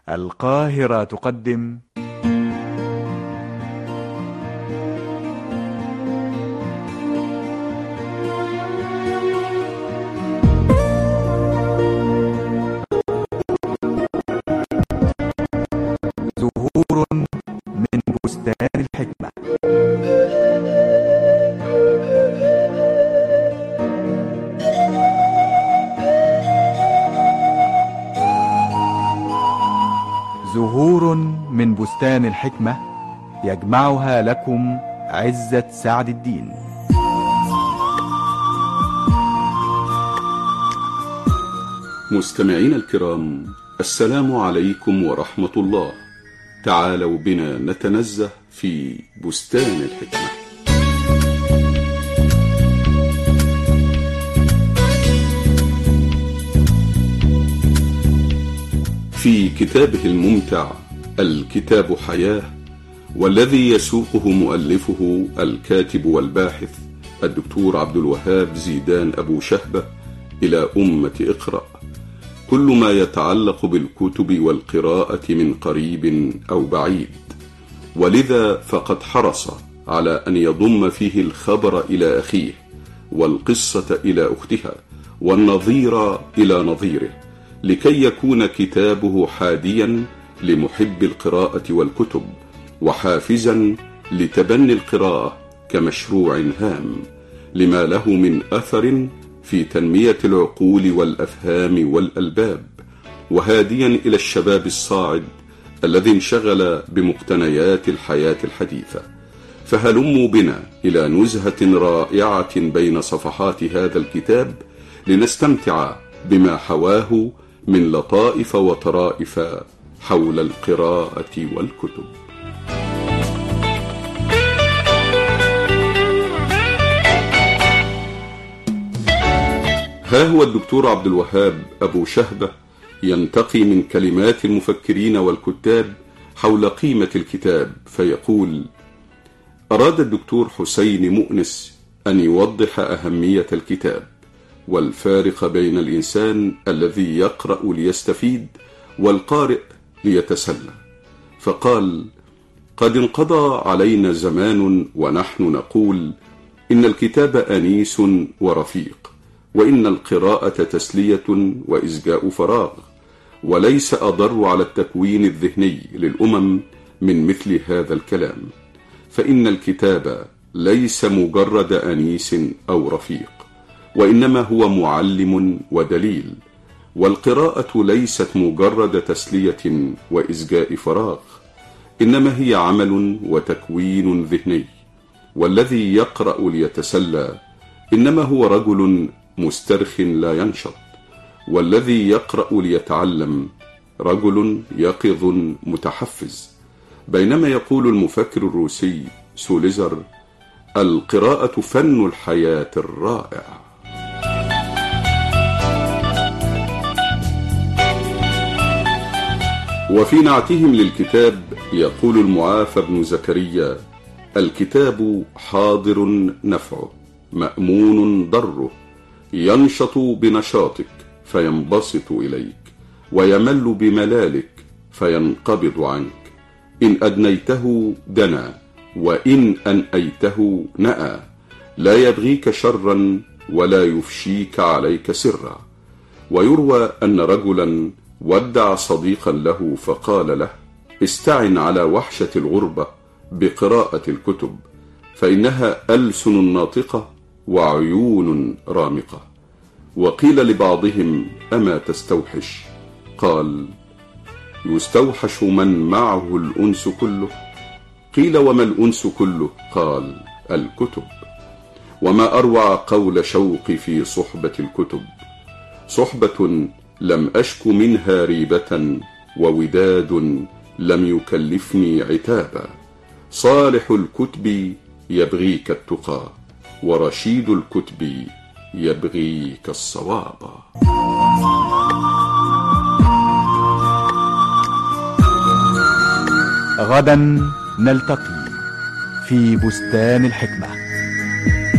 القاهرة تقدم زهور من بستان الحكمة. زهور من بستان الحكمة يجمعها لكم عزت سعد الدين. مستمعين الكرام، السلام عليكم ورحمة الله. تعالوا بنا نتنزه في بستان الحكمة. في كتابه الممتع الكتاب حياة، والذي يسوقه مؤلفه الكاتب والباحث الدكتور عبد الوهاب زيدان أبو شهبة إلى أمة اقرأ، كل ما يتعلق بالكتب والقراءة من قريب أو بعيد، ولذا فقد حرص على أن يضم فيه الخبر إلى أخيه، والقصة إلى أختها، والنظير إلى نظيره، لكي يكون كتابه حاديا لمحب القراءة والكتب، وحافزا لتبني القراءة كمشروع هام لما له من أثر في تنمية العقول والأفهام والألباب، وهاديا إلى الشباب الصاعد الذي انشغل بمقتنيات الحياة الحديثة. فهلموا بنا إلى نزهة رائعة بين صفحات هذا الكتاب لنستمتع بما حواه من لطائف وطرائف حول القراءة والكتب. ها هو الدكتور عبد الوهاب أبو شهبة ينتقي من كلمات المفكرين والكتاب حول قيمة الكتاب، فيقول: أراد الدكتور حسين مؤنس أن يوضح أهمية الكتاب والفارق بين الإنسان الذي يقرأ ليستفيد والقارئ ليتسلى، فقال: قد انقضى علينا زمان ونحن نقول إن الكتاب أنيس ورفيق، وإن القراءة تسلية وإسجاء فراغ، وليس أضر على التكوين الذهني للأمم من مثل هذا الكلام، فإن الكتاب ليس مجرد أنيس أو رفيق، وإنما هو معلم ودليل، والقراءة ليست مجرد تسلية وإسجاء فراغ، إنما هي عمل وتكوين ذهني، والذي يقرأ ليتسلى إنما هو رجل مسترخٍ لا ينشط، والذي يقرأ ليتعلم رجل يقظ متحفز. بينما يقول المفكر الروسي سوليزر: القراءة فن الحياة الرائع. وفي نعتهم للكتاب يقول المعافى بن زكريا: الكتاب حاضر نفعه، مأمون ضره، ينشط بنشاطك فينبسط إليك، ويمل بملالك فينقبض عنك، إن أدنيته دنا، وإن أنأيته نأى، لا يبغيك شرا ولا يفشيك عليك سرا. ويروى أن رجلا ودع صديقا له فقال له: استعن على وحشة الغربة بقراءة الكتب، فإنها ألسن ناطقة وعيون رامقة. وقيل لبعضهم: أما تستوحش؟ قال: يستوحش من معه الأنس كله. قيل: وما الأنس كله؟ قال: الكتب. وما أروع قول شوقي في صحبة الكتب: صحبة لم أشك منها ريبة، ووداد لم يكلفني عتابا، صالح الكتب يبغيك التقى، ورشيد الكتب يبغيك الصواب. غدا نلتقي في بستان الحكمة.